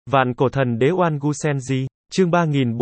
Vạn cổ thần đế Oan Gu Senji, chương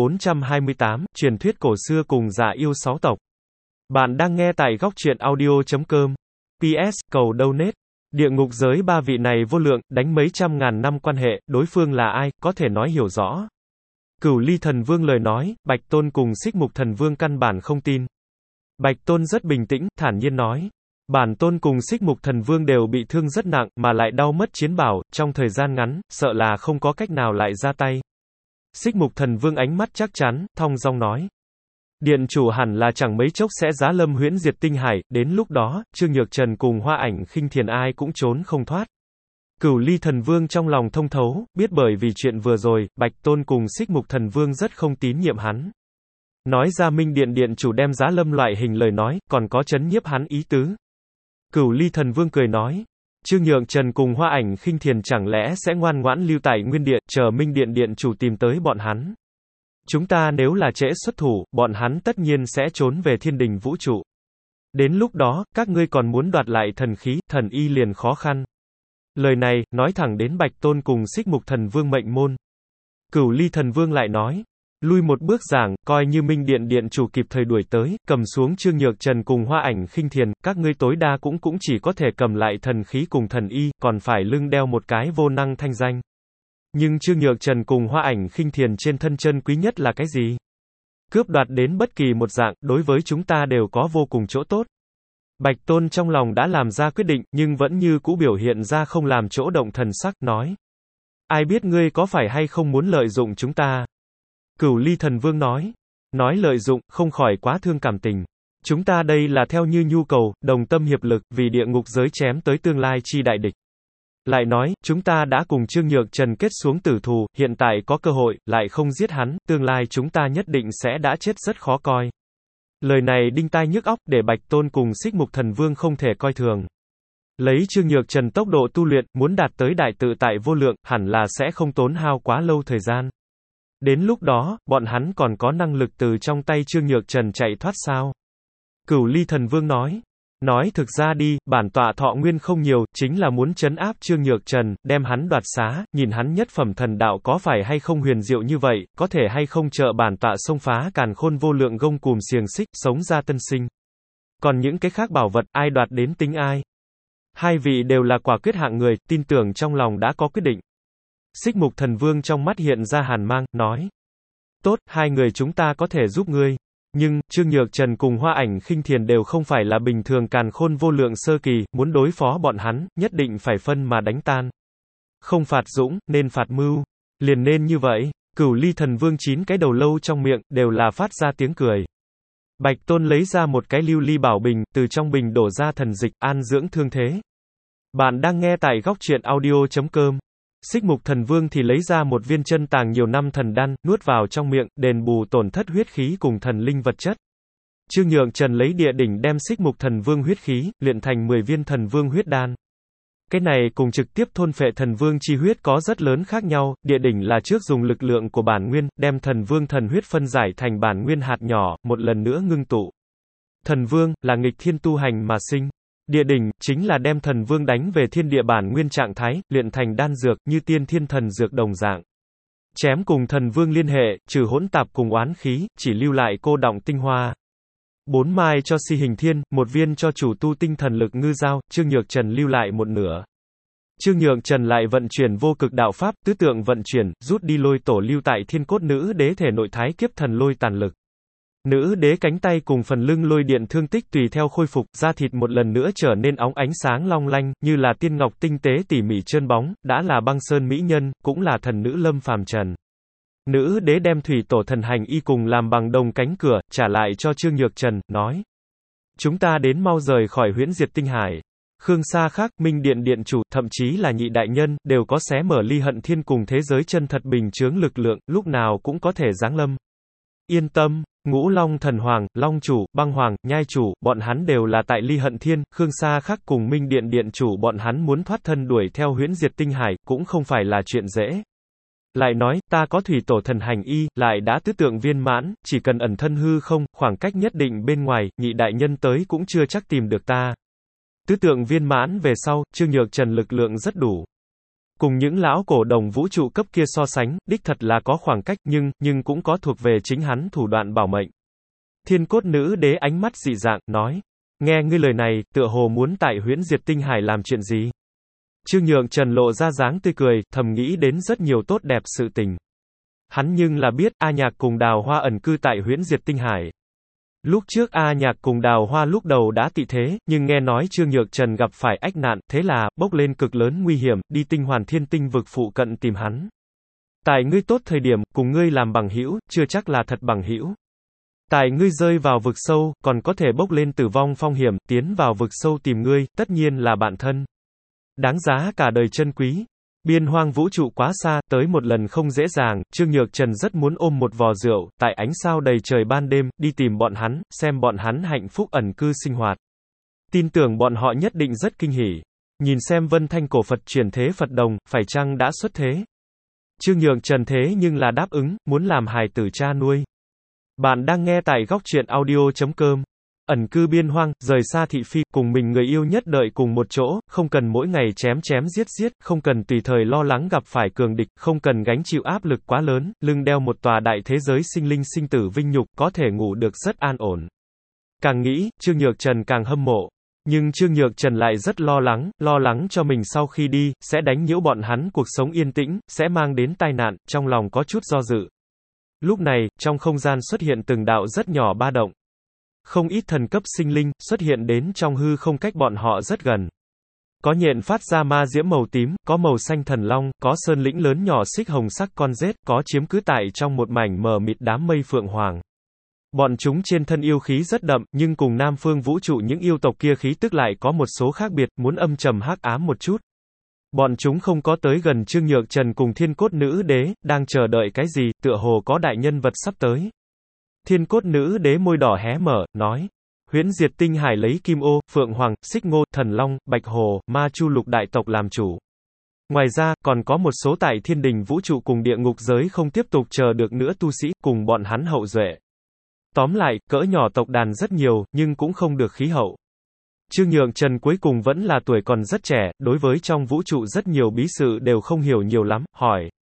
3428, truyền thuyết cổ xưa cùng giả yêu sáu tộc. Bạn đang nghe tại góc truyện audio.com. PS, cầu donate. Địa ngục giới ba vị này vô lượng, đánh mấy trăm ngàn năm quan hệ, đối phương là ai, có thể nói hiểu rõ. Cửu Ly Thần Vương lời nói, Bạch Tôn cùng Xích Mục Thần Vương căn bản không tin. Bạch Tôn rất bình tĩnh, thản nhiên nói. Bản Tôn cùng Xích Mục Thần Vương đều bị thương rất nặng, mà lại đau mất chiến bảo, trong thời gian ngắn, sợ là không có cách nào lại ra tay. Xích Mục Thần Vương ánh mắt chắc chắn, thong dong nói. Điện chủ hẳn là chẳng mấy chốc sẽ giá lâm huyễn diệt tinh hải, đến lúc đó, Trương Nhược Trần cùng Hoa Ảnh Khinh Thiền ai cũng trốn không thoát. Cửu Ly Thần Vương trong lòng thông thấu, biết bởi vì chuyện vừa rồi, Bạch Tôn cùng Xích Mục Thần Vương rất không tín nhiệm hắn. Nói ra Minh Điện điện chủ đem giá lâm loại hình lời nói, còn có chấn nhiếp hắn ý tứ. Cửu Ly Thần Vương cười nói, Trương Nhược Trần cùng Hoa Ảnh Khinh Thiền chẳng lẽ sẽ ngoan ngoãn lưu tại Nguyên Điện, chờ Minh Điện điện chủ tìm tới bọn hắn. Chúng ta nếu là trễ xuất thủ, bọn hắn tất nhiên sẽ trốn về thiên đình vũ trụ. Đến lúc đó, các ngươi còn muốn đoạt lại thần khí, thần y liền khó khăn. Lời này, nói thẳng đến Bạch Tôn cùng Xích Mục Thần Vương mệnh môn. Cửu Ly Thần Vương lại nói, lui một bước giảng, coi như Minh Điện điện chủ kịp thời đuổi tới, cầm xuống Trương Nhược Trần cùng Hoa Ảnh Khinh Thiền, các ngươi tối đa cũng chỉ có thể cầm lại thần khí cùng thần y, còn phải lưng đeo một cái vô năng thanh danh. Nhưng Trương Nhược Trần cùng Hoa Ảnh Khinh Thiền trên thân chân quý nhất là cái gì? Cướp đoạt đến bất kỳ một dạng, đối với chúng ta đều có vô cùng chỗ tốt. Bạch Tôn trong lòng đã làm ra quyết định, nhưng vẫn như cũ biểu hiện ra không làm chỗ động thần sắc, nói. Ai biết ngươi có phải hay không muốn lợi dụng chúng ta? Cửu Ly Thần Vương nói. Nói lợi dụng, không khỏi quá thương cảm tình. Chúng ta đây là theo như nhu cầu, đồng tâm hiệp lực, vì địa ngục giới chém tới tương lai chi đại địch. Lại nói, chúng ta đã cùng Trương Nhược Trần kết xuống tử thù, hiện tại có cơ hội, lại không giết hắn, tương lai chúng ta nhất định sẽ đã chết rất khó coi. Lời này đinh tai nhức óc, để Bạch Tôn cùng Xích Mục Thần Vương không thể coi thường. Lấy Trương Nhược Trần tốc độ tu luyện, muốn đạt tới đại tự tại vô lượng, hẳn là sẽ không tốn hao quá lâu thời gian. Đến lúc đó, bọn hắn còn có năng lực từ trong tay Trương Nhược Trần chạy thoát sao? Cửu Ly Thần Vương nói. Nói thực ra đi, bản tọa thọ nguyên không nhiều, chính là muốn trấn áp Trương Nhược Trần, đem hắn đoạt xá, nhìn hắn nhất phẩm thần đạo có phải hay không huyền diệu như vậy, có thể hay không trợ bản tọa xông phá càn khôn vô lượng gông cùm xiềng xích, sống ra tân sinh. Còn những cái khác bảo vật, ai đoạt đến tính ai. Hai vị đều là quả quyết hạng người, tin tưởng trong lòng đã có quyết định. Xích Mục Thần Vương trong mắt hiện ra hàn mang, nói. Tốt, hai người chúng ta có thể giúp ngươi. Nhưng, Trương Nhược Trần cùng Hoa Ảnh Khinh Thiền đều không phải là bình thường càn khôn vô lượng sơ kỳ, muốn đối phó bọn hắn, nhất định phải phân mà đánh tan. Không phạt dũng, nên phạt mưu. Liền nên như vậy. Cửu Ly Thần Vương 9 cái đầu lâu trong miệng, đều là phát ra tiếng cười. Bạch Tôn lấy ra một cái lưu ly bảo bình, từ trong bình đổ ra thần dịch, an dưỡng thương thế. Bạn đang nghe tại góc truyện audio.com. Xích Mục Thần Vương thì lấy ra một viên chân tàng nhiều năm thần đan, nuốt vào trong miệng, đền bù tổn thất huyết khí cùng thần linh vật chất. Trương Nhược Trần lấy địa đỉnh đem Xích Mục Thần Vương huyết khí, luyện thành 10 viên thần vương huyết đan. Cái này cùng trực tiếp thôn phệ thần vương chi huyết có rất lớn khác nhau, địa đỉnh là trước dùng lực lượng của bản nguyên, đem thần vương thần huyết phân giải thành bản nguyên hạt nhỏ, một lần nữa ngưng tụ. Thần vương, là nghịch thiên tu hành mà sinh. Địa đỉnh, chính là đem thần vương đánh về thiên địa bản nguyên trạng thái, luyện thành đan dược, như tiên thiên thần dược đồng dạng. Chém cùng thần vương liên hệ, trừ hỗn tạp cùng oán khí, chỉ lưu lại cô đọng tinh hoa. 4 mai cho Si Hình Thiên, 1 viên cho chủ tu tinh thần lực ngư giao, Trương Nhược Trần lưu lại 1/2. Trương Nhược Trần lại vận chuyển vô cực đạo pháp, tứ tượng vận chuyển, rút đi lôi tổ lưu tại thiên cốt nữ đế thể nội thái kiếp thần lôi tàn lực. Nữ đế cánh tay cùng phần lưng lôi điện thương tích tùy theo khôi phục, da thịt một lần nữa trở nên óng ánh sáng long lanh, như là tiên ngọc tinh tế tỉ mỉ trơn bóng, đã là băng sơn mỹ nhân, cũng là thần nữ lâm phàm trần. Nữ đế đem thủy tổ thần hành y cùng làm bằng đồng cánh cửa, trả lại cho Trương Nhược Trần, nói. Chúng ta đến mau rời khỏi huyễn diệt tinh hải. Khương Sa Khác, Minh Điện điện chủ, thậm chí là nhị đại nhân, đều có xé mở ly hận thiên cùng thế giới chân thật bình chướng lực lượng, lúc nào cũng có thể giáng lâm. Yên tâm. Ngũ Long Thần Hoàng, Long Chủ, Băng Hoàng, Nhai Chủ, bọn hắn đều là tại ly hận thiên, Khương Sa Khắc cùng Minh Điện điện chủ bọn hắn muốn thoát thân đuổi theo huyễn diệt tinh hải, cũng không phải là chuyện dễ. Lại nói, ta có thủy tổ thần hành y, lại đã tứ tượng viên mãn, chỉ cần ẩn thân hư không, khoảng cách nhất định bên ngoài, nhị đại nhân tới cũng chưa chắc tìm được ta. Tứ tượng viên mãn về sau, Trương Nhược Trần lực lượng rất đủ. Cùng những lão cổ đồng vũ trụ cấp kia so sánh, đích thật là có khoảng cách, nhưng cũng có thuộc về chính hắn thủ đoạn bảo mệnh. Thiên cốt nữ đế ánh mắt dị dạng, nói. Nghe ngươi lời này, tựa hồ muốn tại huyễn diệt tinh hải làm chuyện gì? Trương Nhượng Trần lộ ra dáng tươi cười, thầm nghĩ đến rất nhiều tốt đẹp sự tình. Hắn nhưng là biết, A Nhạc cùng Đào Hoa ẩn cư tại huyễn diệt tinh hải. Lúc trước A Nhạc cùng Đào Hoa lúc đầu đã tị thế, nhưng nghe nói Trương Nhược Trần gặp phải ách nạn, thế là, bốc lên cực lớn nguy hiểm, đi tinh hoàn thiên tinh vực phụ cận tìm hắn. Tại ngươi tốt thời điểm, cùng ngươi làm bằng hữu, chưa chắc là thật bằng hữu. Tại ngươi rơi vào vực sâu, còn có thể bốc lên tử vong phong hiểm, tiến vào vực sâu tìm ngươi, tất nhiên là bạn thân. Đáng giá cả đời chân quý. Biên hoang vũ trụ quá xa, tới một lần không dễ dàng, Trương Nhược Trần rất muốn ôm một vò rượu, tại ánh sao đầy trời ban đêm, đi tìm bọn hắn, xem bọn hắn hạnh phúc ẩn cư sinh hoạt. Tin tưởng bọn họ nhất định rất kinh hỉ. Nhìn xem Vân Thanh cổ Phật chuyển thế Phật đồng, phải chăng đã xuất thế? Trương Nhược Trần thế nhưng là đáp ứng, muốn làm hài tử cha nuôi. Bạn đang nghe tại góc truyện audio.com. Ẩn cư biên hoang, rời xa thị phi, cùng mình người yêu nhất đợi cùng một chỗ, không cần mỗi ngày chém chém giết giết, không cần tùy thời lo lắng gặp phải cường địch, không cần gánh chịu áp lực quá lớn, lưng đeo một tòa đại thế giới sinh linh sinh tử vinh nhục, có thể ngủ được rất an ổn. Càng nghĩ, Trương Nhược Trần càng hâm mộ. Nhưng Trương Nhược Trần lại rất lo lắng cho mình sau khi đi, sẽ đánh nhiễu bọn hắn cuộc sống yên tĩnh, sẽ mang đến tai nạn, trong lòng có chút do dự. Lúc này, trong không gian xuất hiện từng đạo rất nhỏ ba động. Không ít thần cấp sinh linh, xuất hiện đến trong hư không cách bọn họ rất gần. Có nhện phát ra ma diễm màu tím, có màu xanh thần long, có sơn lĩnh lớn nhỏ xích hồng sắc con rết, có chiếm cứ tại trong một mảnh mờ mịt đám mây phượng hoàng. Bọn chúng trên thân yêu khí rất đậm, nhưng cùng Nam Phương vũ trụ những yêu tộc kia khí tức lại có một số khác biệt, muốn âm trầm hắc ám một chút. Bọn chúng không có tới gần Trương Nhược Trần cùng Thiên Cốt Nữ Đế, đang chờ đợi cái gì, tựa hồ có đại nhân vật sắp tới. Thiên Cốt Nữ Đế môi đỏ hé mở, nói. Huyễn diệt tinh hải lấy Kim Ô, Phượng Hoàng, Xích Ngô, Thần Long, Bạch Hồ, Ma Chu lục đại tộc làm chủ. Ngoài ra, còn có một số tại thiên đình vũ trụ cùng địa ngục giới không tiếp tục chờ được nữa tu sĩ, cùng bọn hắn hậu duệ. Tóm lại, cỡ nhỏ tộc đàn rất nhiều, nhưng cũng không được khí hậu. Trương Nhượng Trần cuối cùng vẫn là tuổi còn rất trẻ, đối với trong vũ trụ rất nhiều bí sự đều không hiểu nhiều lắm, hỏi.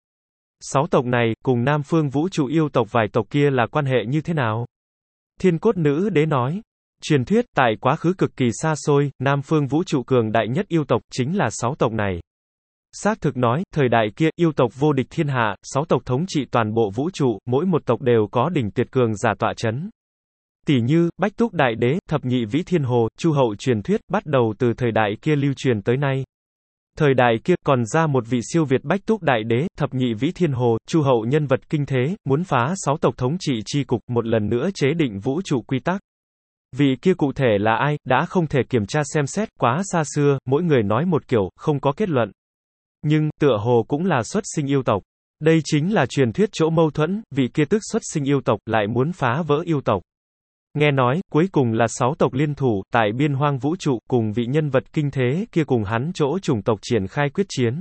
6 tộc này, cùng Nam Phương vũ trụ yêu tộc vài tộc kia là quan hệ như thế nào? Thiên Cốt Nữ Đế nói. Truyền thuyết, tại quá khứ cực kỳ xa xôi, Nam Phương vũ trụ cường đại nhất yêu tộc, chính là 6 tộc này. Xác thực nói, thời đại kia, yêu tộc vô địch thiên hạ, 6 tộc thống trị toàn bộ vũ trụ, mỗi một tộc đều có đỉnh tuyệt cường giả tọa chấn. Tỷ như, Bách Túc Đại Đế, Thập Nhị Vĩ Thiên Hồ, Chu Hậu truyền thuyết, bắt đầu từ thời đại kia lưu truyền tới nay. Thời đại kia, còn ra một vị siêu việt Bách Túc Đại Đế, Thập Nhị Vĩ Thiên Hồ, Chu Hậu nhân vật kinh thế, muốn phá 6 tộc thống trị chi cục, một lần nữa chế định vũ trụ quy tắc. Vị kia cụ thể là ai, đã không thể kiểm tra xem xét, quá xa xưa, mỗi người nói một kiểu, không có kết luận. Nhưng, tựa hồ cũng là xuất sinh yêu tộc. Đây chính là truyền thuyết chỗ mâu thuẫn, vị kia tức xuất sinh yêu tộc, lại muốn phá vỡ yêu tộc. Nghe nói, cuối cùng là 6 tộc liên thủ, tại biên hoang vũ trụ, cùng vị nhân vật kinh thế kia cùng hắn chỗ chủng tộc triển khai quyết chiến.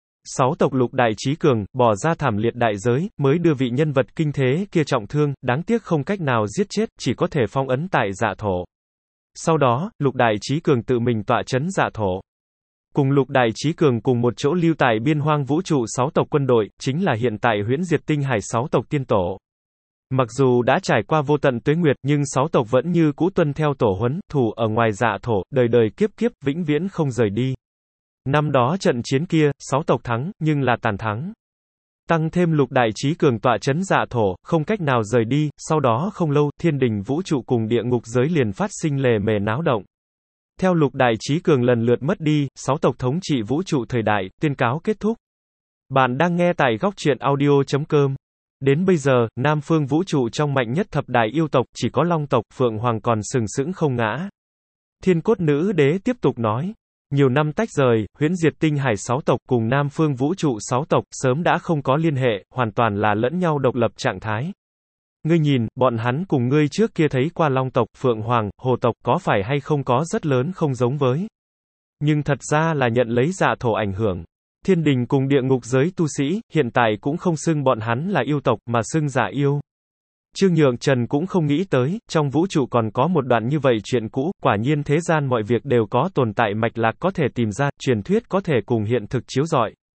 6 tộc lục đại trí cường, bỏ ra thảm liệt đại giới, mới đưa vị nhân vật kinh thế kia trọng thương, đáng tiếc không cách nào giết chết, chỉ có thể phong ấn tại Dạ Thổ. Sau đó, lục đại trí cường tự mình tọa chấn Dạ Thổ. Cùng lục đại trí cường cùng một chỗ lưu tại biên hoang vũ trụ 6 tộc quân đội, chính là hiện tại huyễn diệt tinh hải 6 tộc tiên tổ. Mặc dù đã trải qua vô tận tuế nguyệt, nhưng 6 tộc vẫn như cũ tuân theo tổ huấn, thủ ở ngoài Dạ Thổ, đời đời kiếp kiếp, vĩnh viễn không rời đi. Năm đó trận chiến kia, 6 tộc thắng, nhưng là tàn thắng. Tăng thêm lục đại trí cường tọa chấn Dạ Thổ, không cách nào rời đi, sau đó không lâu, thiên đình vũ trụ cùng địa ngục giới liền phát sinh lề mề náo động. Theo lục đại trí cường lần lượt mất đi, 6 tộc thống trị vũ trụ thời đại, tuyên cáo kết thúc. Bạn đang nghe tại góc truyện audio.com. Đến bây giờ, Nam Phương vũ trụ trong mạnh nhất thập đại yêu tộc, chỉ có Long tộc, Phượng Hoàng còn sừng sững không ngã. Thiên Cốt Nữ Đế tiếp tục nói. Nhiều năm tách rời, huyễn diệt tinh hải 6 tộc cùng Nam Phương vũ trụ 6 tộc, sớm đã không có liên hệ, hoàn toàn là lẫn nhau độc lập trạng thái. Ngươi nhìn, bọn hắn cùng ngươi trước kia thấy qua Long tộc, Phượng Hoàng, Hồ tộc, có phải hay không có rất lớn không giống với. Nhưng thật ra là nhận lấy Dạ Thổ ảnh hưởng. Thiên đình cùng địa ngục giới tu sĩ, hiện tại cũng không xưng bọn hắn là yêu tộc, mà xưng Dạ yêu. Trương Nhượng Trần cũng không nghĩ tới, trong vũ trụ còn có một đoạn như vậy chuyện cũ, quả nhiên thế gian mọi việc đều có tồn tại mạch lạc có thể tìm ra, truyền thuyết có thể cùng hiện thực chiếu rọi.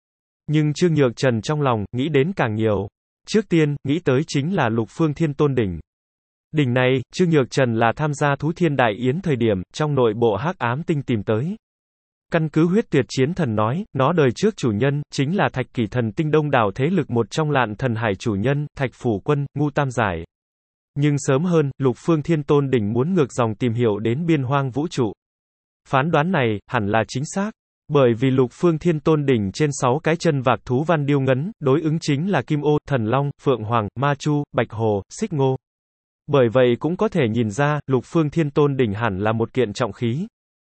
Nhưng Trương Nhược Trần trong lòng, nghĩ đến càng nhiều. Trước tiên, nghĩ tới chính là Lục Phương Thiên Tôn đỉnh. Đỉnh này, Trương Nhược Trần là tham gia Thú Thiên Đại Yến thời điểm, trong nội bộ Hắc Ám Tinh tìm tới. Căn cứ Huyết Tuyệt Chiến Thần nói, nó đời trước chủ nhân, chính là Thạch Kỷ Thần Tinh đông đảo thế lực một trong Lạn Thần Hải chủ nhân, Thạch Phủ Quân, Ngu Tam Giải. Nhưng sớm hơn, Lục Phương Thiên Tôn đỉnh muốn ngược dòng tìm hiểu đến biên hoang vũ trụ. Phán đoán này, hẳn là chính xác. Bởi vì Lục Phương Thiên Tôn đỉnh trên 6 cái chân vạc thú văn điêu ngấn, đối ứng chính là Kim Ô, Thần Long, Phượng Hoàng, Ma Chu, Bạch Hồ, Xích Ngô. Bởi vậy cũng có thể nhìn ra, Lục Phương Thiên Tôn đỉnh hẳn là một kiện trọng khí.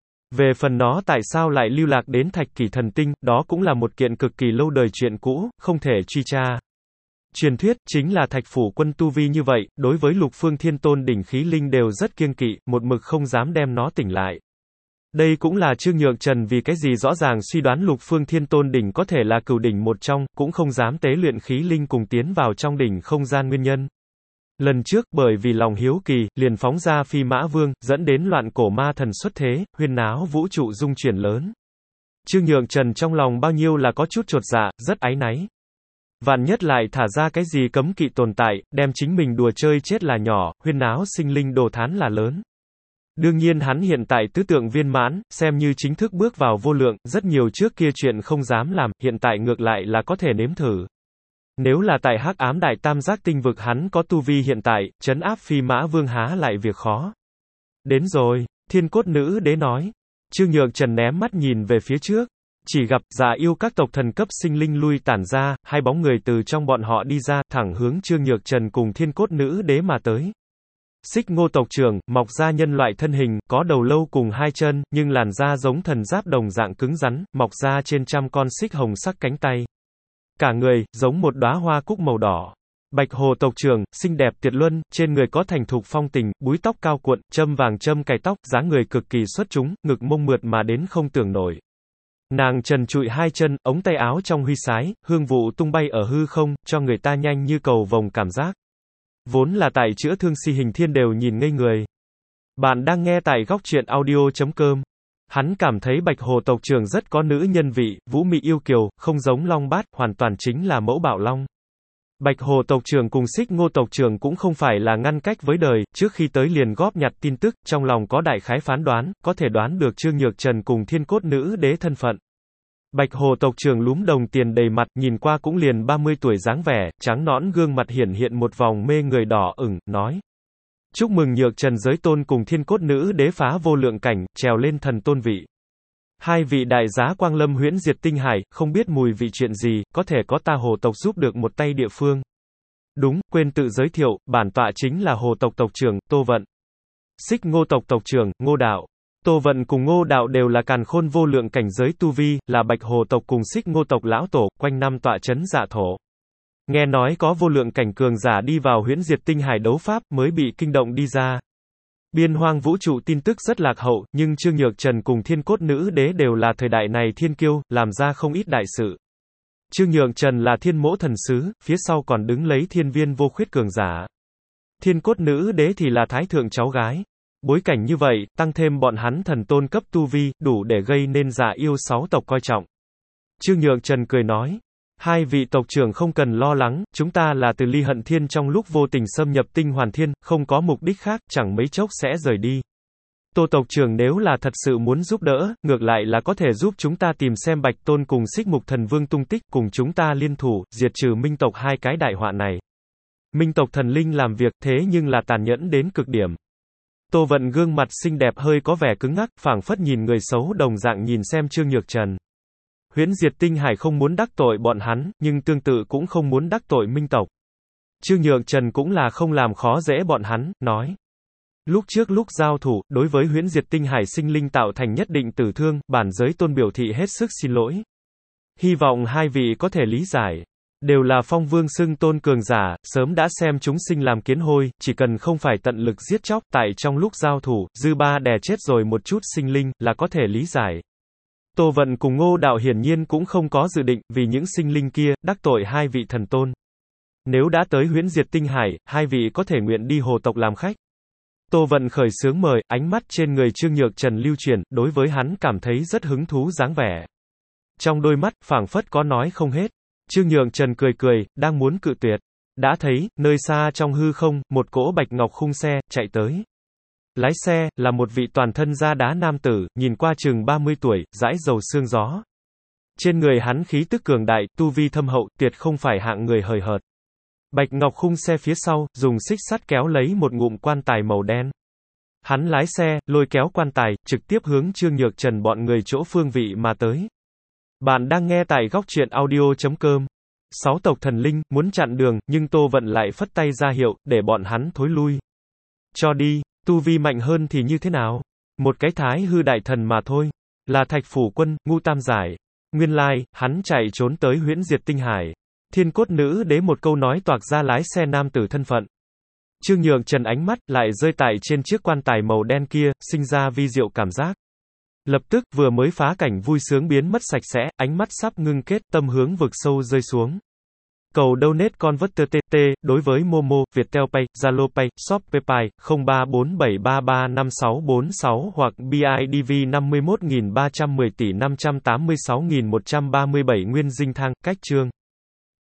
Về phần nó tại sao lại lưu lạc đến Thạch Kỷ Thần Tinh, đó cũng là một kiện cực kỳ lâu đời chuyện cũ, không thể truy tra. Truyền thuyết, chính là Thạch Phủ Quân tu vi như vậy, đối với Lục Phương Thiên Tôn đỉnh khí linh đều rất kiêng kỵ, một mực không dám đem nó tỉnh lại. Đây cũng là Trương Nhược Trần vì cái gì rõ ràng suy đoán Lục Phương Thiên Tôn đỉnh có thể là cửu đỉnh một trong, cũng không dám tế luyện khí linh cùng tiến vào trong đỉnh không gian nguyên nhân. Lần trước, bởi vì lòng hiếu kỳ, liền phóng ra Phi Mã Vương, dẫn đến loạn cổ ma thần xuất thế, huyên náo vũ trụ dung chuyển lớn. Trương Nhược Trần trong lòng bao nhiêu là có chút chột dạ, rất áy náy. Vạn nhất lại thả ra cái gì cấm kỵ tồn tại, đem chính mình đùa chơi chết là nhỏ, huyên náo sinh linh đồ thán là lớn. Đương nhiên hắn hiện tại tứ tượng viên mãn, xem như chính thức bước vào vô lượng, rất nhiều trước kia chuyện không dám làm, hiện tại ngược lại là có thể nếm thử. Nếu là tại Hắc Ám Đại Tam Giác tinh vực hắn có tu vi hiện tại, trấn áp Phi Mã Vương há lại việc khó. Đến rồi, Thiên Cốt Nữ Đế nói. Trương Nhược Trần ném mắt nhìn về phía trước. Chỉ gặp, Dạ Yêu các tộc thần cấp sinh linh lui tản ra, hai bóng người từ trong bọn họ đi ra, thẳng hướng Trương Nhược Trần cùng Thiên Cốt Nữ Đế mà tới. Xích Ngô tộc trưởng, mọc ra nhân loại thân hình, có đầu lâu cùng hai chân, nhưng làn da giống thần giáp đồng dạng cứng rắn, mọc ra trên trăm con xích hồng sắc cánh tay. Cả người, giống một đóa hoa cúc màu đỏ. Bạch Hồ tộc trưởng, xinh đẹp tuyệt luân, trên người có thành thục phong tình, búi tóc cao cuộn, châm vàng châm cài tóc, dáng người cực kỳ xuất chúng, ngực mông mượt mà đến không tưởng nổi. Nàng trần trụi hai chân, ống tay áo trong huy sái, hương vụ tung bay ở hư không, cho người ta nhanh như cầu vồng cảm giác. Vốn là tại chữa thương si hình thiên đều nhìn ngây người. Bạn đang nghe tại góc truyện audio.com. Hắn cảm thấy Bạch Hồ tộc trưởng rất có nữ nhân vị, vũ mị yêu kiều, không giống Long Bát, hoàn toàn chính là mẫu bạo long. Bạch Hồ tộc trưởng cùng Xích Ngô tộc trưởng cũng không phải là ngăn cách với đời, trước khi tới liền góp nhặt tin tức, trong lòng có đại khái phán đoán, có thể đoán được Trương Nhược Trần cùng Thiên Cốt Nữ Đế thân phận. Bạch Hồ tộc trưởng lúm đồng tiền đầy mặt, nhìn qua cũng liền 30 tuổi dáng vẻ, trắng nõn gương mặt hiển hiện một vòng mê người đỏ ửng, nói: chúc mừng Nhược Trần giới tôn cùng Thiên Cốt Nữ Đế phá vô lượng cảnh, trèo lên thần tôn vị. Hai vị đại giá quang lâm huyễn diệt tinh hải, không biết mùi vị chuyện gì, có thể có ta Hồ tộc giúp được một tay địa phương. Đúng, quên tự giới thiệu, bản tọa chính là Hồ tộc tộc trưởng, Tô Vận. Xích Ngô tộc tộc trưởng, Ngô Đạo. Tô Vận cùng Ngô Đạo đều là càn khôn vô lượng cảnh giới tu vi, là Bạch Hồ tộc cùng Xích Ngô tộc lão tổ, quanh năm tọa chấn Dạ Thổ. Nghe nói có vô lượng cảnh cường giả đi vào huyễn diệt tinh hải đấu pháp, mới bị kinh động đi ra. Biên hoang vũ trụ tin tức rất lạc hậu, nhưng Trương Nhược Trần cùng Thiên Cốt Nữ Đế đều là thời đại này thiên kiêu, làm ra không ít đại sự. Trương Nhược Trần là thiên mỗ thần sứ, phía sau còn đứng lấy thiên viên vô khuyết cường giả. Thiên Cốt Nữ Đế thì là thái thượng cháu gái. Bối cảnh như vậy, tăng thêm bọn hắn thần tôn cấp tu vi, đủ để gây nên Dạ Yêu 6 tộc coi trọng. Trương Nhược Trần cười nói: hai vị tộc trưởng không cần lo lắng, chúng ta là từ Ly Hận Thiên trong lúc vô tình xâm nhập Tinh Hoàn Thiên, không có mục đích khác, chẳng mấy chốc sẽ rời đi. Tô tộc trưởng nếu là thật sự muốn giúp đỡ, ngược lại là có thể giúp chúng ta tìm xem Bạch Tôn cùng Xích Mục Thần Vương tung tích, cùng chúng ta liên thủ, diệt trừ Minh tộc hai cái đại họa này. Minh tộc thần linh làm việc thế nhưng là tàn nhẫn đến cực điểm. Tô Vận gương mặt xinh đẹp hơi có vẻ cứng ngắc, phảng phất nhìn người xấu đồng dạng nhìn xem Trương Nhược Trần. Huyễn diệt tinh hải không muốn đắc tội bọn hắn, nhưng tương tự cũng không muốn đắc tội Minh tộc. Trương Nhược Trần cũng là không làm khó dễ bọn hắn, nói: lúc trước lúc giao thủ, đối với huyễn diệt tinh hải sinh linh tạo thành nhất định tử thương, bản giới tôn biểu thị hết sức xin lỗi. Hy vọng hai vị có thể lý giải. Đều là phong vương xưng tôn cường giả, sớm đã xem chúng sinh làm kiến hôi, chỉ cần không phải tận lực giết chóc, tại trong lúc giao thủ, dư ba đè chết rồi một chút sinh linh, là có thể lý giải. Tô Vận cùng Ngô Đạo hiển nhiên cũng không có dự định, vì những sinh linh kia, đắc tội hai vị thần tôn. Nếu đã tới huyễn diệt tinh hải, hai vị có thể nguyện đi Hồ tộc làm khách. Tô Vận khởi xướng mời, ánh mắt trên người Trương Nhược Trần lưu chuyển, đối với hắn cảm thấy rất hứng thú dáng vẻ. Trong đôi mắt, phảng phất có nói không hết. Trương Nhượng Trần cười cười, đang muốn cự tuyệt. Đã thấy, nơi xa trong hư không, một cỗ bạch ngọc khung xe, chạy tới. Lái xe, là một vị toàn thân da đá nam tử, nhìn qua chừng 30 tuổi, dãi dầu xương gió. Trên người hắn khí tức cường đại, tu vi thâm hậu, tuyệt không phải hạng người hời hợt. Bạch ngọc khung xe phía sau, dùng xích sắt kéo lấy một ngụm quan tài màu đen. Hắn lái xe, lôi kéo quan tài, trực tiếp hướng Trương Nhược Trần bọn người chỗ phương vị mà tới. Bạn đang nghe tại góc truyện audio.com. 6 tộc thần linh, muốn chặn đường, nhưng Tô Vận lại phất tay ra hiệu, để bọn hắn thối lui. Cho đi, tu vi mạnh hơn thì như thế nào? Một cái thái hư đại thần mà thôi. Là Thạch Phủ Quân, Ngũ Tam Giải. Nguyên lai, hắn chạy trốn tới Huyễn Diệt Tinh Hải. Thiên Cốt Nữ Đế một câu nói toạc ra lái xe nam tử thân phận. Trương Nhượng Trần ánh mắt lại rơi tại trên chiếc quan tài màu đen kia, sinh ra vi diệu cảm giác. Lập tức, vừa mới phá cảnh vui sướng biến mất sạch sẽ, ánh mắt sắp ngưng kết, tâm hướng vực sâu rơi xuống. Cầu donate converter TT, đối với Momo, Viettel Pay, Zalo Pay, Shopee Pay, 0347335646 hoặc BIDV 51.310 tỷ 586.137 Nguyên Dinh Thang, cách chương.